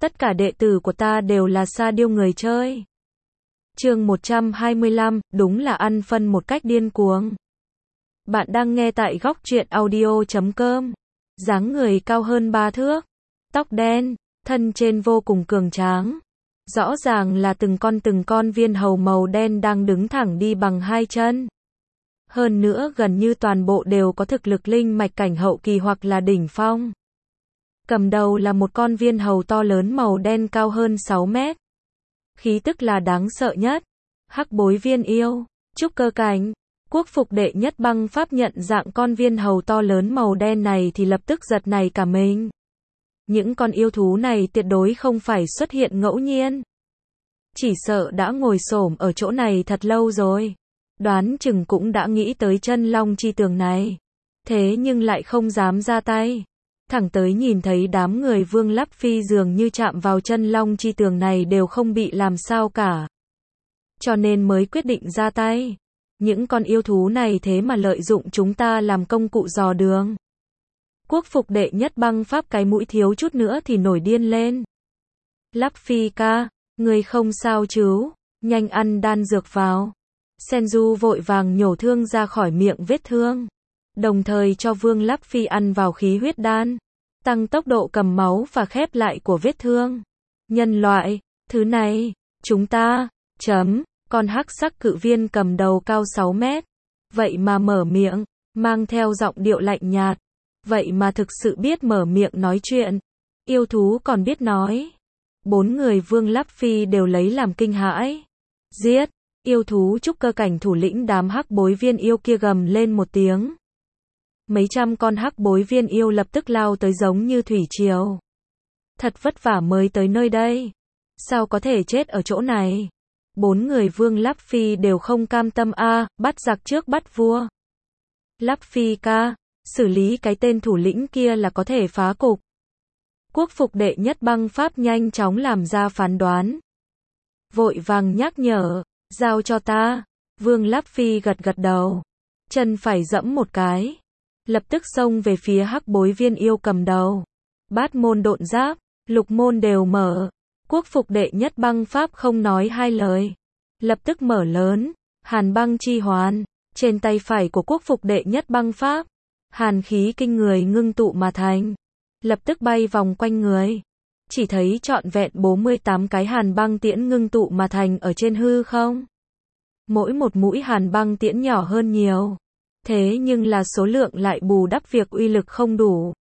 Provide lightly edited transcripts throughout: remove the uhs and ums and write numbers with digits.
Tất cả đệ tử của ta đều là sa điêu người chơi. Chương 125, đúng là ăn phân một cách điên cuồng. Bạn đang nghe tại góc truyện audio.com. Dáng người cao hơn 3 thước, tóc đen, thân trên vô cùng cường tráng. Rõ ràng là từng con viên hầu màu đen đang đứng thẳng đi bằng hai chân. Hơn nữa gần như toàn bộ đều có thực lực linh mạch cảnh hậu kỳ hoặc là đỉnh phong. Cầm đầu là một con viên hầu to lớn màu đen cao hơn 6 mét. Khí tức là đáng sợ nhất. Hắc bối viên yêu, trúc cơ cảnh. Quốc phục đệ nhất băng pháp nhận dạng con viên hầu to lớn màu đen này thì lập tức giật nảy cả mình. Những con yêu thú này tuyệt đối không phải xuất hiện ngẫu nhiên. Chỉ sợ đã ngồi xổm ở chỗ này thật lâu rồi. Đoán chừng cũng đã nghĩ tới chân long chi tường này. Thế nhưng lại không dám ra tay. Thẳng tới nhìn thấy đám người Vương Lắp Phi dường như chạm vào chân long chi tường này đều không bị làm sao cả. Cho nên mới quyết định ra tay. Những con yêu thú này thế mà lợi dụng chúng ta làm công cụ dò đường. Quốc phục đệ nhất băng pháp cái mũi thiếu chút nữa thì nổi điên lên. Lắp Phi ca, người không sao chứ, nhanh ăn đan dược vào. Senju vội vàng nhổ thương ra khỏi miệng vết thương. Đồng thời cho Vương Lắp Phi ăn vào khí huyết đan, tăng tốc độ cầm máu và khép lại của vết thương. Nhân loại, thứ này, chúng ta, con hắc sắc cự viên cầm đầu cao 6 mét. Vậy mà mở miệng, mang theo giọng điệu lạnh nhạt. Vậy mà thực sự biết mở miệng nói chuyện. Yêu thú còn biết nói. 4 người Vương Lắp Phi đều lấy làm kinh hãi. Giết, yêu thú trúc cơ cảnh thủ lĩnh đám hắc bối viên yêu kia gầm lên một tiếng. Mấy trăm con hắc bối viên yêu lập tức lao tới giống như thủy triều. Thật vất vả mới tới nơi đây. Sao có thể chết ở chỗ này? 4 người Vương Lắp Phi đều không cam tâm bắt giặc trước bắt vua. Lắp Phi ca, xử lý cái tên thủ lĩnh kia là có thể phá cục. Quốc phục đệ nhất băng pháp nhanh chóng làm ra phán đoán. Vội vàng nhắc nhở, giao cho ta. Vương Lắp Phi gật gật đầu. Chân phải giẫm một cái. Lập tức xông về phía hắc bối viên yêu cầm đầu. Bát môn độn giáp, lục môn đều mở. Quốc phục đệ nhất băng pháp không nói hai lời. Lập tức mở lớn, hàn băng chi hoàn. Trên tay phải của quốc phục đệ nhất băng pháp, hàn khí kinh người ngưng tụ mà thành. Lập tức bay vòng quanh người. Chỉ thấy trọn vẹn 48 cái hàn băng tiễn ngưng tụ mà thành ở trên hư không. Mỗi một mũi hàn băng tiễn nhỏ hơn nhiều. Thế nhưng là số lượng lại bù đắp việc uy lực không đủ.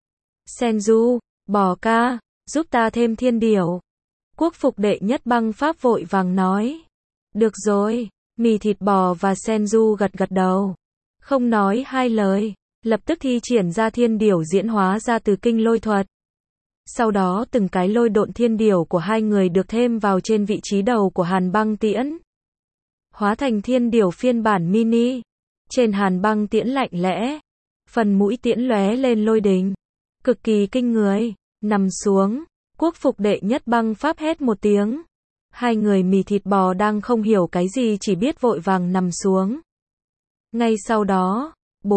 Senju, bò ca, giúp ta thêm thiên điểu. Quốc phục đệ nhất băng pháp vội vàng nói. Được rồi, mì thịt bò và Senju gật gật đầu. Không nói hai lời, lập tức thi triển ra thiên điểu diễn hóa ra từ kinh lôi thuật. Sau đó từng cái lôi độn thiên điểu của hai người được thêm vào trên vị trí đầu của hàn băng tiễn. Hóa thành thiên điểu phiên bản mini. Trên hàn băng tiễn lạnh lẽ. Phần mũi tiễn lóe lên lôi đình. Cực kỳ kinh người. Nằm xuống. Quốc phục đệ nhất băng pháp hét một tiếng. Hai người mì thịt bò đang không hiểu cái gì chỉ biết vội vàng nằm xuống. Ngay sau đó,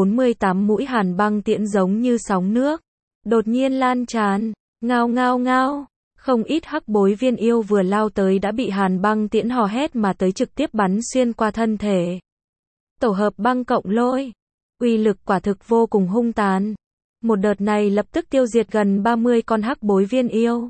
48 mũi hàn băng tiễn giống như sóng nước. Đột nhiên lan tràn. Ngao ngao ngao. Không ít hắc bối viên yêu vừa lao tới đã bị hàn băng tiễn hò hét mà tới trực tiếp bắn xuyên qua thân thể. Tổ hợp băng cộng lôi. Uy lực quả thực vô cùng hung tàn. Một đợt này lập tức tiêu diệt gần 30 con hắc bối viên yêu.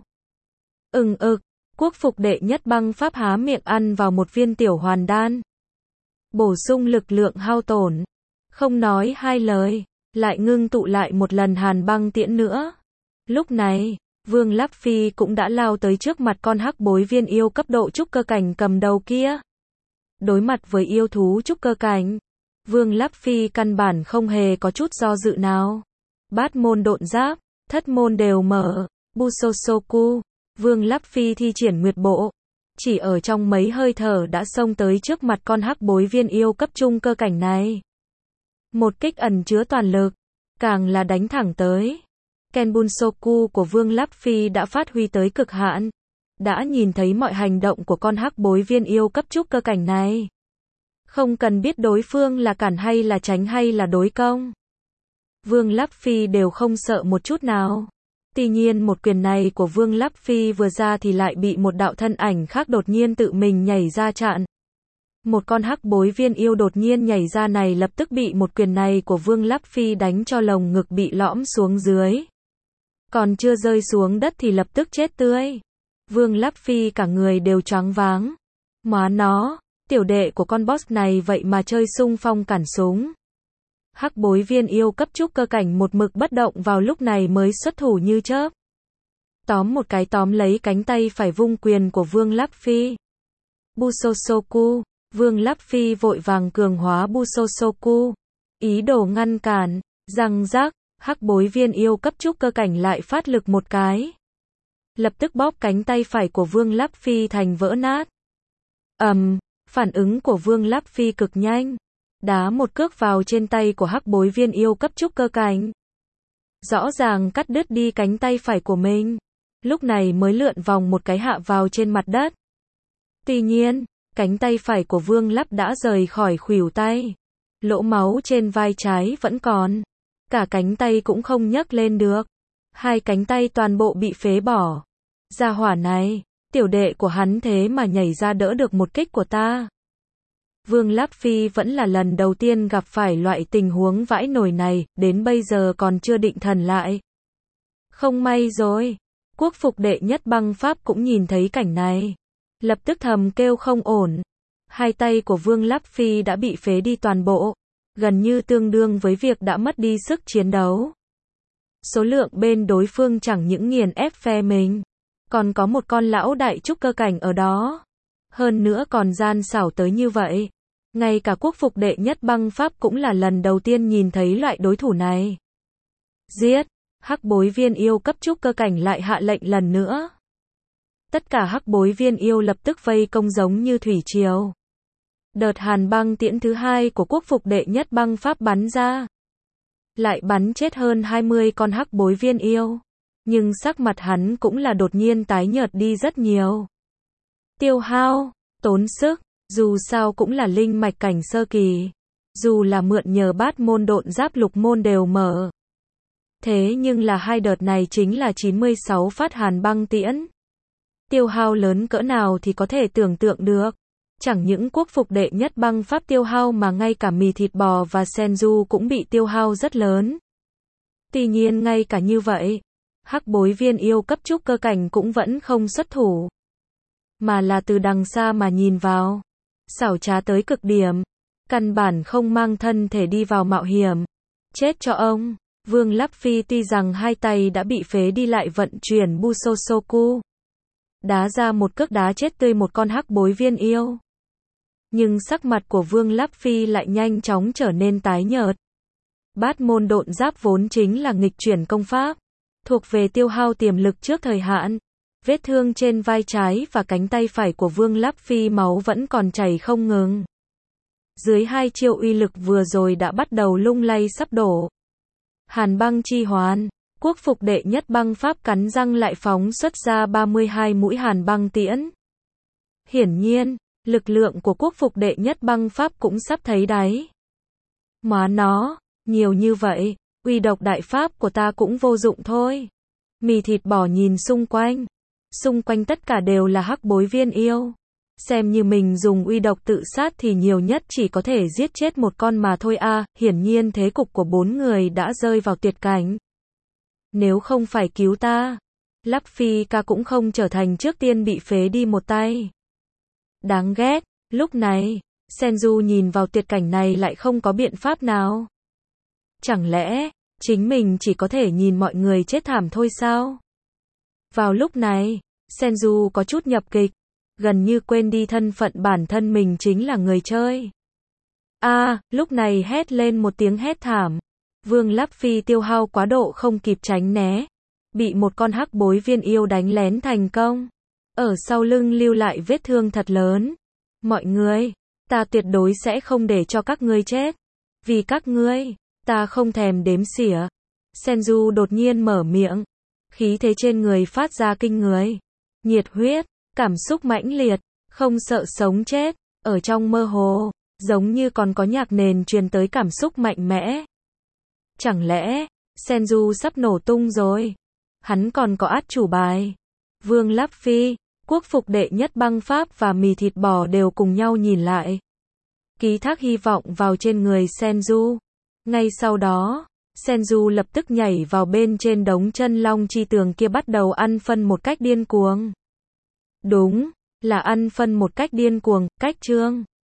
Quốc phục đệ nhất băng pháp há miệng ăn vào một viên tiểu hoàn đan. Bổ sung lực lượng hao tổn. Không nói hai lời, lại ngưng tụ lại một lần hàn băng tiễn nữa. Lúc này, Vương Lắp Phi cũng đã lao tới trước mặt con hắc bối viên yêu cấp độ trúc cơ cảnh cầm đầu kia. Đối mặt với yêu thú trúc cơ cảnh, Vương Lắp Phi căn bản không hề có chút do dự nào. Bát môn độn giáp, thất môn đều mở. Busosoku, Vương Lắp Phi thi triển nguyệt bộ. Chỉ ở trong mấy hơi thở đã xông tới trước mặt con hắc bối viên yêu cấp trung cơ cảnh này. Một kích ẩn chứa toàn lực, càng là đánh thẳng tới. Kenbunsoku của Vương Lắp Phi đã phát huy tới cực hạn. Đã nhìn thấy mọi hành động của con hắc bối viên yêu cấp trúc cơ cảnh này. Không cần biết đối phương là cản hay là tránh hay là đối công. Vương Lắp Phi đều không sợ một chút nào. Tuy nhiên một quyền này của Vương Lắp Phi vừa ra thì lại bị một đạo thân ảnh khác đột nhiên tự mình nhảy ra chặn. Một con hắc bối viên yêu đột nhiên nhảy ra này lập tức bị một quyền này của Vương Lắp Phi đánh cho lồng ngực bị lõm xuống dưới. Còn chưa rơi xuống đất thì lập tức chết tươi. Vương Lắp Phi cả người đều choáng váng. Má nó, tiểu đệ của con boss này vậy mà chơi xung phong cản súng. Hắc bối viên yêu cấp trúc cơ cảnh một mực bất động vào lúc này mới xuất thủ như chớp. Tóm một cái tóm lấy cánh tay phải vung quyền của Vương Lắp Phi. Busosoku, Vương Lắp Phi vội vàng cường hóa Busosoku. Ý đồ ngăn cản, răng rác, hắc bối viên yêu cấp trúc cơ cảnh lại phát lực một cái. Lập tức bóp cánh tay phải của Vương Lắp Phi thành vỡ nát. Phản ứng của Vương Lắp Phi cực nhanh. Đá một cước vào trên tay của hắc bối viên yêu cấp trúc cơ cảnh. Rõ ràng cắt đứt đi cánh tay phải của mình. Lúc này mới lượn vòng một cái hạ vào trên mặt đất. Tuy nhiên, cánh tay phải của Vương Lắp đã rời khỏi khuỷu tay. Lỗ máu trên vai trái vẫn còn. Cả cánh tay cũng không nhấc lên được. Hai cánh tay toàn bộ bị phế bỏ. Gia hỏa này, tiểu đệ của hắn thế mà nhảy ra đỡ được một kích của ta. Vương Lắp Phi vẫn là lần đầu tiên gặp phải loại tình huống vãi nổi này, đến bây giờ còn chưa định thần lại. Không may rồi. Quốc phục đệ nhất băng pháp cũng nhìn thấy cảnh này. Lập tức thầm kêu không ổn. Hai tay của Vương Lắp Phi đã bị phế đi toàn bộ. Gần như tương đương với việc đã mất đi sức chiến đấu. Số lượng bên đối phương chẳng những nghiền ép phe mình. Còn có một con lão đại trúc cơ cảnh ở đó. Hơn nữa còn gian xảo tới như vậy. Ngay cả quốc phục đệ nhất băng pháp cũng là lần đầu tiên nhìn thấy loại đối thủ này. Giết! Hắc bối viên yêu cấp trúc cơ cảnh lại hạ lệnh lần nữa. Tất cả hắc bối viên yêu lập tức vây công giống như thủy triều. Đợt hàn băng tiễn thứ hai của quốc phục đệ nhất băng pháp bắn ra. Lại bắn chết hơn 20 con hắc bối viên yêu. Nhưng sắc mặt hắn cũng là đột nhiên tái nhợt đi rất nhiều. Tiêu hao, tốn sức, dù sao cũng là linh mạch cảnh sơ kỳ. Dù là mượn nhờ bát môn độn giáp lục môn đều mở. Thế nhưng là hai đợt này chính là 96 phát hàn băng tiễn. Tiêu hao lớn cỡ nào thì có thể tưởng tượng được. Chẳng những quốc phục đệ nhất băng pháp tiêu hao mà ngay cả mì thịt bò và senju cũng bị tiêu hao rất lớn. Tuy nhiên ngay cả như vậy, hắc bối viên yêu cấp trúc cơ cảnh cũng vẫn không xuất thủ. Mà là từ đằng xa mà nhìn vào. Xảo trá tới cực điểm. Căn bản không mang thân thể đi vào mạo hiểm. Chết cho ông. Vương Lắp Phi tuy rằng hai tay đã bị phế đi lại vận chuyển Busosoku. Đá ra một cước đá chết tươi một con hắc bối viên yêu. Nhưng sắc mặt của Vương Lắp Phi lại nhanh chóng trở nên tái nhợt. Bát môn độn giáp vốn chính là nghịch chuyển công pháp. Thuộc về tiêu hao tiềm lực trước thời hạn. Vết thương trên vai trái và cánh tay phải của Vương Lắp Phi máu vẫn còn chảy không ngừng. Dưới hai chiêu uy lực vừa rồi đã bắt đầu lung lay sắp đổ. Hàn băng chi hoàn, quốc phục đệ nhất băng pháp cắn răng lại phóng xuất ra 32 mũi hàn băng tiễn. Hiển nhiên, lực lượng của quốc phục đệ nhất băng pháp cũng sắp thấy đáy. Má nó, nhiều như vậy, uy độc đại pháp của ta cũng vô dụng thôi. Mì thịt bò nhìn xung quanh tất cả đều là hắc bối viên yêu. Xem như mình dùng uy độc tự sát thì nhiều nhất chỉ có thể giết chết một con mà thôi a. Hiển nhiên thế cục của bốn người đã rơi vào tuyệt cảnh. Nếu không phải cứu ta, Lắp Phi ca cũng không trở thành trước tiên bị phế đi một tay. Đáng ghét, lúc này, Senju nhìn vào tuyệt cảnh này lại không có biện pháp nào. Chẳng lẽ, chính mình chỉ có thể nhìn mọi người chết thảm thôi sao? Vào lúc này, Senju có chút nhập kịch. Gần như quên đi thân phận bản thân mình chính là người chơi. Lúc này hét lên một tiếng hét thảm. Vương Lắp Phi tiêu hao quá độ không kịp tránh né. Bị một con hắc bối viên yêu đánh lén thành công. Ở sau lưng lưu lại vết thương thật lớn. Mọi người, ta tuyệt đối sẽ không để cho các ngươi chết. Vì các ngươi, ta không thèm đếm xỉa. Senju đột nhiên mở miệng. Khí thế trên người phát ra kinh người. Nhiệt huyết. Cảm xúc mãnh liệt, không sợ sống chết, ở trong mơ hồ, giống như còn có nhạc nền truyền tới cảm xúc mạnh mẽ. Chẳng lẽ, Senju sắp nổ tung rồi? Hắn còn có át chủ bài. Vương Láp Phi, quốc phục đệ nhất băng Pháp và mì thịt bò đều cùng nhau nhìn lại. Ký thác hy vọng vào trên người Senju. Ngay sau đó, Senju lập tức nhảy vào bên trên đống chân long chi tường kia bắt đầu ăn phân một cách điên cuồng. Đúng, là ăn phân một cách điên cuồng, cách chương